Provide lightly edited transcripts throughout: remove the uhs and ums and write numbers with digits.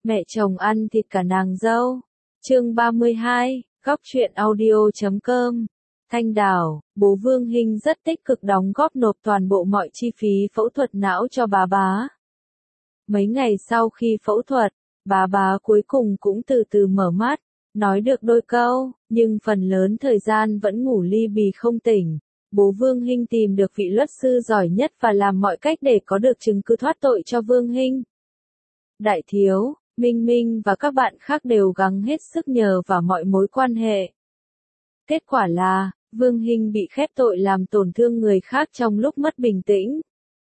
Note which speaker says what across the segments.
Speaker 1: Mẹ chồng ăn thịt cả nàng dâu. Chương 32, góc truyện audio.com. Thanh Đảo, bố Vương Hinh rất tích cực đóng góp nộp toàn bộ mọi chi phí phẫu thuật não cho bà bá. Mấy ngày sau khi phẫu thuật, bà bá cuối cùng cũng từ từ mở mắt, nói được đôi câu, nhưng phần lớn thời gian vẫn ngủ li bì không tỉnh. Bố Vương Hinh tìm được vị luật sư giỏi nhất và làm mọi cách để có được chứng cứ thoát tội cho Vương Hinh. Đại Thiếu, Minh Minh và các bạn khác đều gắng hết sức nhờ vào mọi mối quan hệ. Kết quả là, Vương Hinh bị khép tội làm tổn thương người khác trong lúc mất bình tĩnh.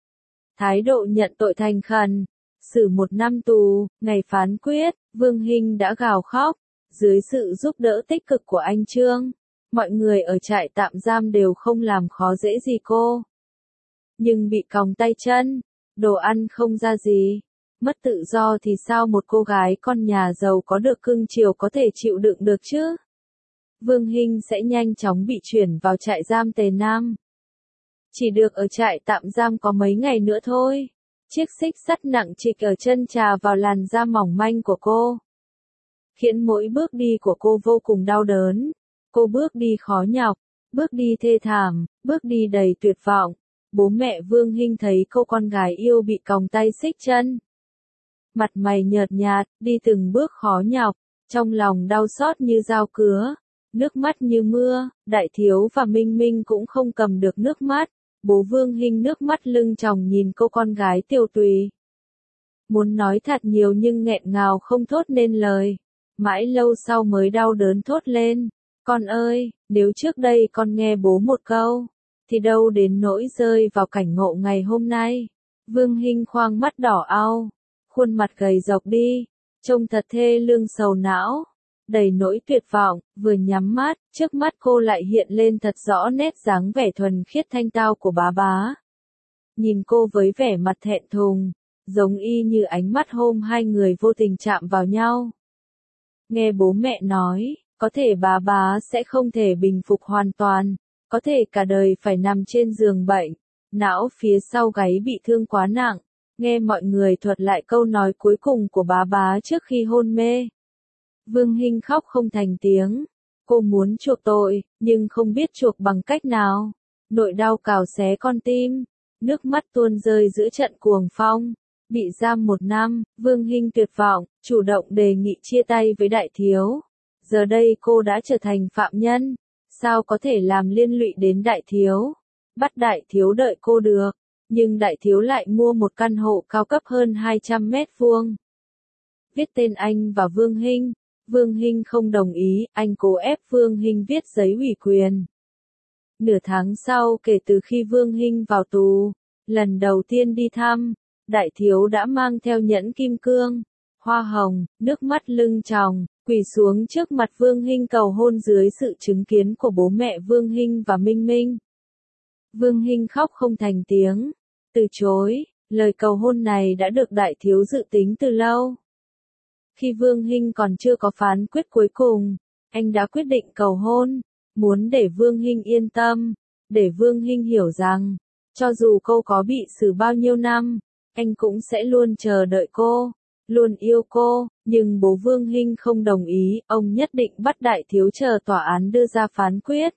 Speaker 1: Thái độ nhận tội thành khẩn, xử 1 năm tù, ngày phán quyết, Vương Hinh đã gào khóc. Dưới sự giúp đỡ tích cực của anh Trương, mọi người ở trại tạm giam đều không làm khó dễ gì cô. Nhưng bị còng tay chân, đồ ăn không ra gì, mất tự do thì sao một cô gái con nhà giàu có được cưng chiều có thể chịu đựng được chứ? Vương Hinh sẽ nhanh chóng bị chuyển vào trại giam Tề Nam. Chỉ được ở trại tạm giam có mấy ngày nữa thôi. Chiếc xích sắt nặng trịch ở chân chà vào làn da mỏng manh của cô, khiến mỗi bước đi của cô vô cùng đau đớn. Cô bước đi khó nhọc, bước đi thê thảm, bước đi đầy tuyệt vọng. Bố mẹ Vương Hinh thấy cô con gái yêu bị còng tay xích chân, mặt mày nhợt nhạt, đi từng bước khó nhọc, trong lòng đau xót như dao cứa, nước mắt như mưa. Đại Thiếu và Minh Minh cũng không cầm được nước mắt. Bố Vương Hinh nước mắt lưng tròng nhìn cô con gái tiều tụy, muốn nói thật nhiều nhưng nghẹn ngào không thốt nên lời. Mãi lâu sau mới đau đớn thốt lên, con ơi, nếu trước đây con nghe bố một câu, thì đâu đến nỗi rơi vào cảnh ngộ ngày hôm nay. Vương Hinh khoang mắt đỏ au, khuôn mặt gầy rộc đi, trông thật thê lương sầu não, đầy nỗi tuyệt vọng. Vừa nhắm mắt, trước mắt cô lại hiện lên thật rõ nét dáng vẻ thuần khiết thanh tao của bá bá. Nhìn cô với vẻ mặt thẹn thùng, giống y như ánh mắt hôm hai người vô tình chạm vào nhau. Nghe bố mẹ nói, có thể bà bá sẽ không thể bình phục hoàn toàn, có thể cả đời phải nằm trên giường bệnh, não phía sau gáy bị thương quá nặng. Nghe mọi người thuật lại câu nói cuối cùng của bà bá trước khi hôn mê, Vương Hinh khóc không thành tiếng. Cô muốn chuộc tội, nhưng không biết chuộc bằng cách nào. Nỗi đau cào xé con tim, nước mắt tuôn rơi giữa trận cuồng phong. Bị giam 1 năm, Vương Hinh tuyệt vọng, chủ động đề nghị chia tay với Đại Thiếu. Giờ đây cô đã trở thành phạm nhân, sao có thể làm liên lụy đến Đại Thiếu? Bắt Đại Thiếu đợi cô được, nhưng Đại Thiếu lại mua một căn hộ cao cấp hơn 200 mét vuông. Viết tên anh và Vương Hinh. Vương Hinh không đồng ý, anh cố ép Vương Hinh viết giấy ủy quyền. Nửa tháng sau kể từ khi Vương Hinh vào tù, lần đầu tiên đi thăm, Đại Thiếu đã mang theo nhẫn kim cương, hoa hồng, nước mắt lưng tròng, quỳ xuống trước mặt Vương Hinh cầu hôn dưới sự chứng kiến của bố mẹ Vương Hinh và Minh Minh. Vương Hinh khóc không thành tiếng, từ chối. Lời cầu hôn này đã được Đại Thiếu dự tính từ lâu. Khi Vương Hinh còn chưa có phán quyết cuối cùng, anh đã quyết định cầu hôn, muốn để Vương Hinh yên tâm, để Vương Hinh hiểu rằng, cho dù cô có bị xử bao nhiêu năm, anh cũng sẽ luôn chờ đợi cô, luôn yêu cô. Nhưng bố Vương Hinh không đồng ý, ông nhất định bắt Đại Thiếu chờ tòa án đưa ra phán quyết.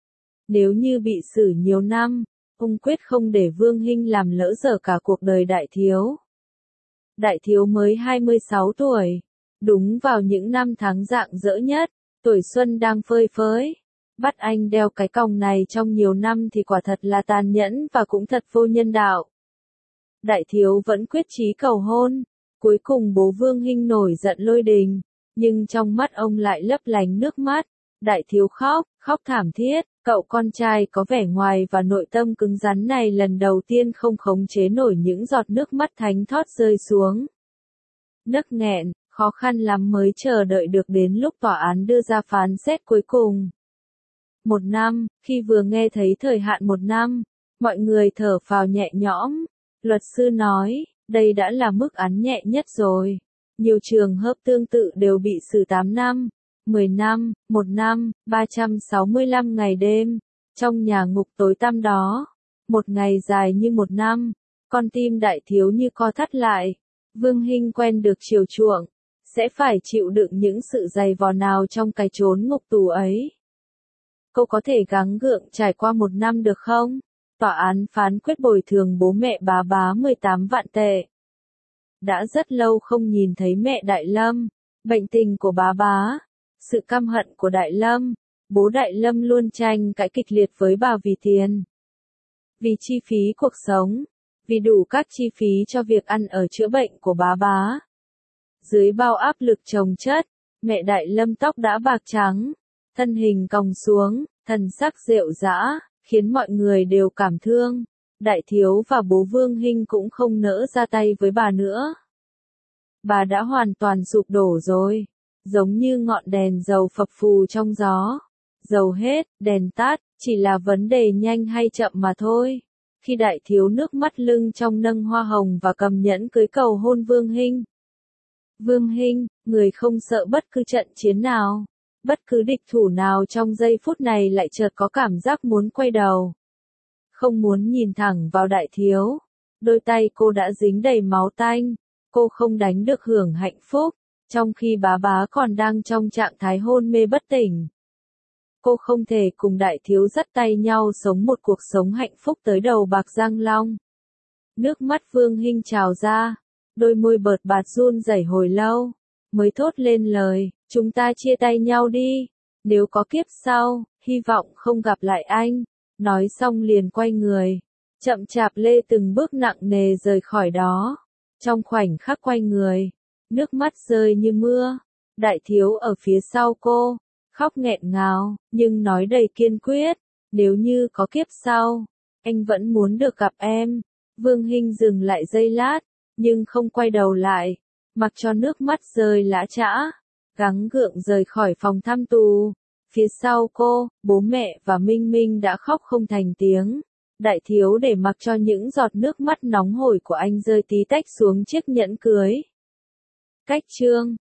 Speaker 1: Nếu như bị xử nhiều năm, ông quyết không để Vương Hinh làm lỡ dở cả cuộc đời Đại Thiếu. Đại Thiếu mới 26 tuổi, đúng vào những năm tháng rạng rỡ nhất, tuổi xuân đang phơi phới. Bắt anh đeo cái còng này trong nhiều năm thì quả thật là tàn nhẫn và cũng thật vô nhân đạo. Đại Thiếu vẫn quyết chí cầu hôn. Cuối cùng bố Vương Hinh nổi giận lôi đình, nhưng trong mắt ông lại lấp lánh nước mắt. Đại Thiếu khóc, khóc thảm thiết. Cậu con trai có vẻ ngoài và nội tâm cứng rắn này lần đầu tiên không khống chế nổi những giọt nước mắt thánh thót rơi xuống. Nấc nghẹn, khó khăn lắm mới chờ đợi được đến lúc tòa án đưa ra phán xét cuối cùng. 1 năm, khi vừa nghe thấy thời hạn 1 năm, mọi người thở phào nhẹ nhõm. Luật sư nói, đây đã là mức án nhẹ nhất rồi. Nhiều trường hợp tương tự đều bị xử 8 năm, 10 năm, 1 năm, 365 ngày đêm. Trong nhà ngục tối tăm đó, một ngày dài như 1 năm, con tim Đại Thiếu như co thắt lại. Vương Hinh quen được chiều chuộng, sẽ phải chịu đựng những sự dày vò nào trong cái chốn ngục tù ấy. Cô có thể gắng gượng trải qua 1 năm được không? Tòa án phán quyết bồi thường bố mẹ bà bá 18 vạn tệ. Đã rất lâu không nhìn thấy mẹ Đại Lâm, bệnh tình của bà bá, sự căm hận của Đại Lâm, bố Đại Lâm luôn tranh cãi kịch liệt với bà vì tiền. Vì chi phí cuộc sống, vì đủ các chi phí cho việc ăn ở chữa bệnh của bà bá. Dưới bao áp lực chồng chất, mẹ Đại Lâm tóc đã bạc trắng, thân hình còng xuống, thần sắc rệu rã, khiến mọi người đều cảm thương. Đại Thiếu và bố Vương Hinh cũng không nỡ ra tay với bà nữa. Bà đã hoàn toàn sụp đổ rồi, giống như ngọn đèn dầu phập phù trong gió. Dầu hết, đèn tắt, chỉ là vấn đề nhanh hay chậm mà thôi. Khi Đại Thiếu nước mắt lưng trong nâng hoa hồng và cầm nhẫn cưới cầu hôn Vương Hinh. Vương Hinh, người không sợ bất cứ trận chiến nào, bất cứ địch thủ nào trong giây phút này lại chợt có cảm giác muốn quay đầu. Không muốn nhìn thẳng vào Đại Thiếu. Đôi tay cô đã dính đầy máu tanh, cô không đánh được hưởng hạnh phúc, trong khi bá bá còn đang trong trạng thái hôn mê bất tỉnh. Cô không thể cùng Đại Thiếu dắt tay nhau sống một cuộc sống hạnh phúc tới đầu bạc răng long. Nước mắt Vương Hinh trào ra, đôi môi bợt bạt run rẩy hồi lâu, mới thốt lên lời, chúng ta chia tay nhau đi, nếu có kiếp sau, hy vọng không gặp lại anh. Nói xong liền quay người, chậm chạp lê từng bước nặng nề rời khỏi đó. Trong khoảnh khắc quay người, nước mắt rơi như mưa. Đại Thiếu ở phía sau cô, khóc nghẹn ngào, nhưng nói đầy kiên quyết, nếu như có kiếp sau, anh vẫn muốn được gặp em. Vương Hinh dừng lại giây lát, nhưng không quay đầu lại, mặc cho nước mắt rơi lã chã, gắng gượng rời khỏi phòng thăm tù. Phía sau cô, bố mẹ và Minh Minh đã khóc không thành tiếng. Đại Thiếu để mặc cho những giọt nước mắt nóng hổi của anh rơi tí tách xuống chiếc nhẫn cưới. Cách chương